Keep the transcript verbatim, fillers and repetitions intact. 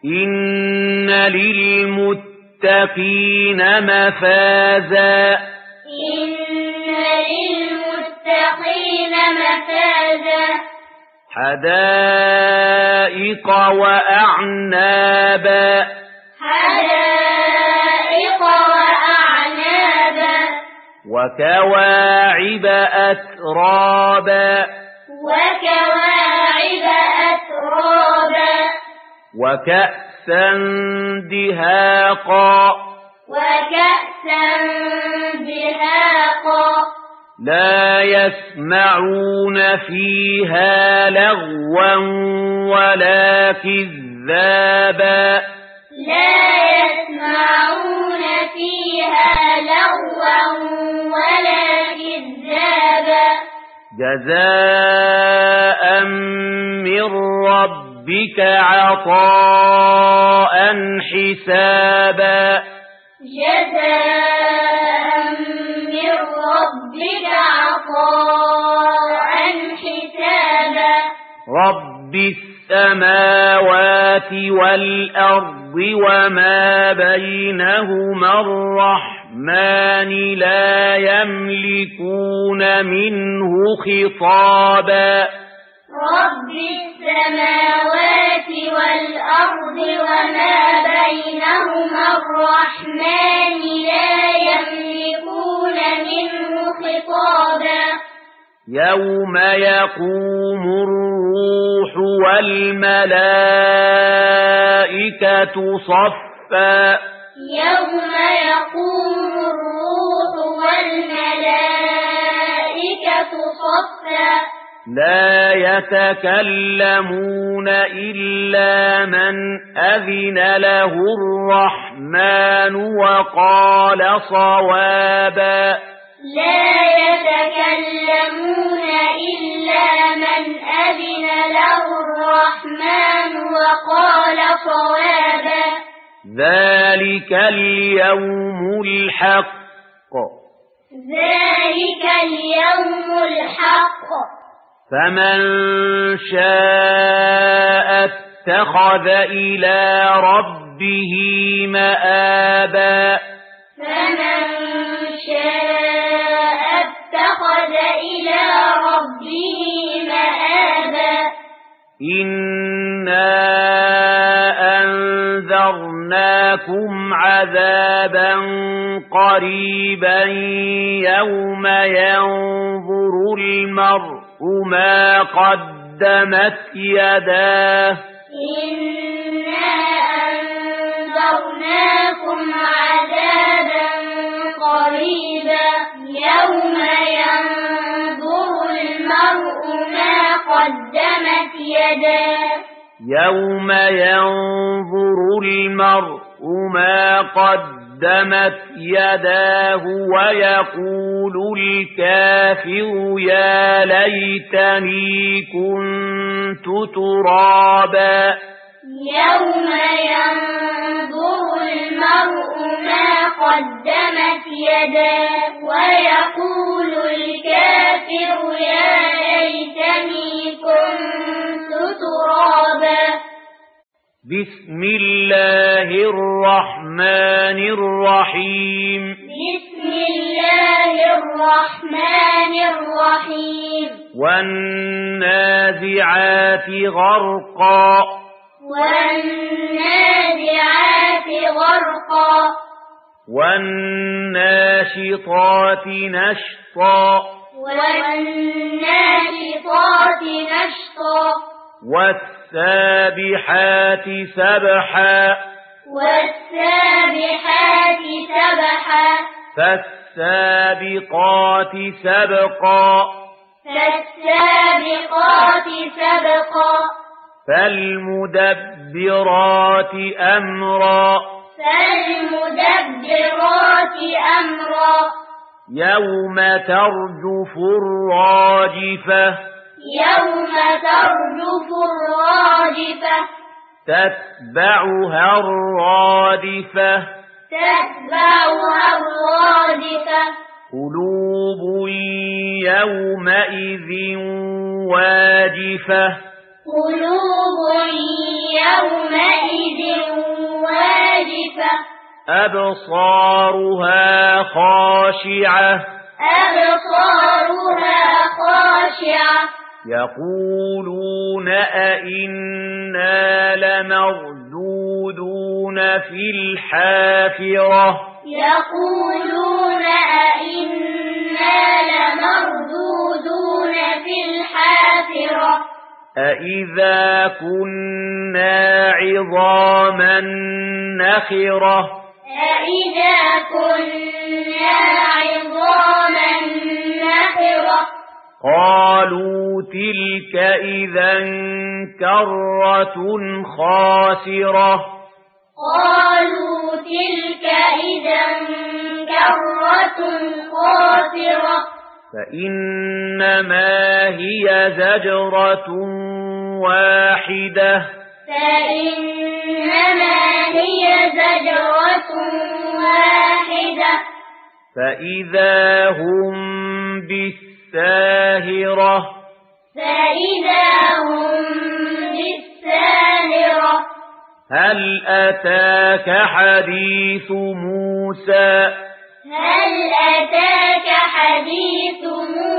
إن للمتقين مفازا إن للمتقين مفازا حدائق وأعنابا حدائق وأعنابا وكواعب أترابا وكواعب أترابا وكأسا دهاقا وكأسا دهاقا لا يسمعون فيها لغوا ولا كذابا لا يسمعون فيها لغوا ولا كذابا جزاء من ربك عطاء حسابا جزاء من ربك عطاء حسابا رب السماوات والأرض وما بينهما الرحمن لا يملكون منه خطابا رب السماوات والأرض وما بينهما الرحمن لا يملكون منه خطابا يوم يقوم الروح والملائكة صفا يوم يقوم الروح والملائكة صفا لا يتكلمون إلا من أذن له الرحمن وقال صوابا لا يتكلمون إلا من أذن له الرحمن وقال صوابا ذلك اليوم الحق ذلك اليوم الحق فمن شاء اتخذ إلى ربه مآبا فمن شاء اتخذ إلى ربه مآبا إنا أنذرناكم عذابا قريبا يوم ينظر المرء ما قدمت يداه إنا أنذرناكم عذابا قريبا يوم ينظر المرء ما قدمت يداه يوم ينظر المرء ما قدمت يداه ويقول الكافر يا ليتني كنت ترابا يوم ينظر المرء ما قدمت يداه ويقول الكافر يا ليتني كنت ترابا بسم الله الرحمن الرحيم بسم الله الرحمن الرحيم والنازعات غرقا والنازعات غرقا والناشطات نشطا والناشطات نشطا والسابحات سبحا والسابحات سبحا فالسابقات سبقا فالسابقات سبقا فالمدبرات أمرا فالمدبرات أمرا يوم ترجف الراجفة يوم ترجف الراجفة تتبعها الرادفة تتبعها الرادفة قلوب يومئذ واجفة قلوب يومئذ أبصارها خاشعة أبصارها خاشعة يقولون أئنا لمردودون في الحافرة يقولون أئنا لمردودون في الحافرة أئذا كنا عظاما نخرة أئذا كنا عظاما نخرة قالوا تلك إذا كرة خاسرة قالوا تلك إذا كرة خاسرة فإنما هي زجرة واحدة فإنما هي زجرة واحدة فإذا هم بالساهرة فإذا هم بالساهرة هل أتاك حديث موسى هل أتاك حديث موسى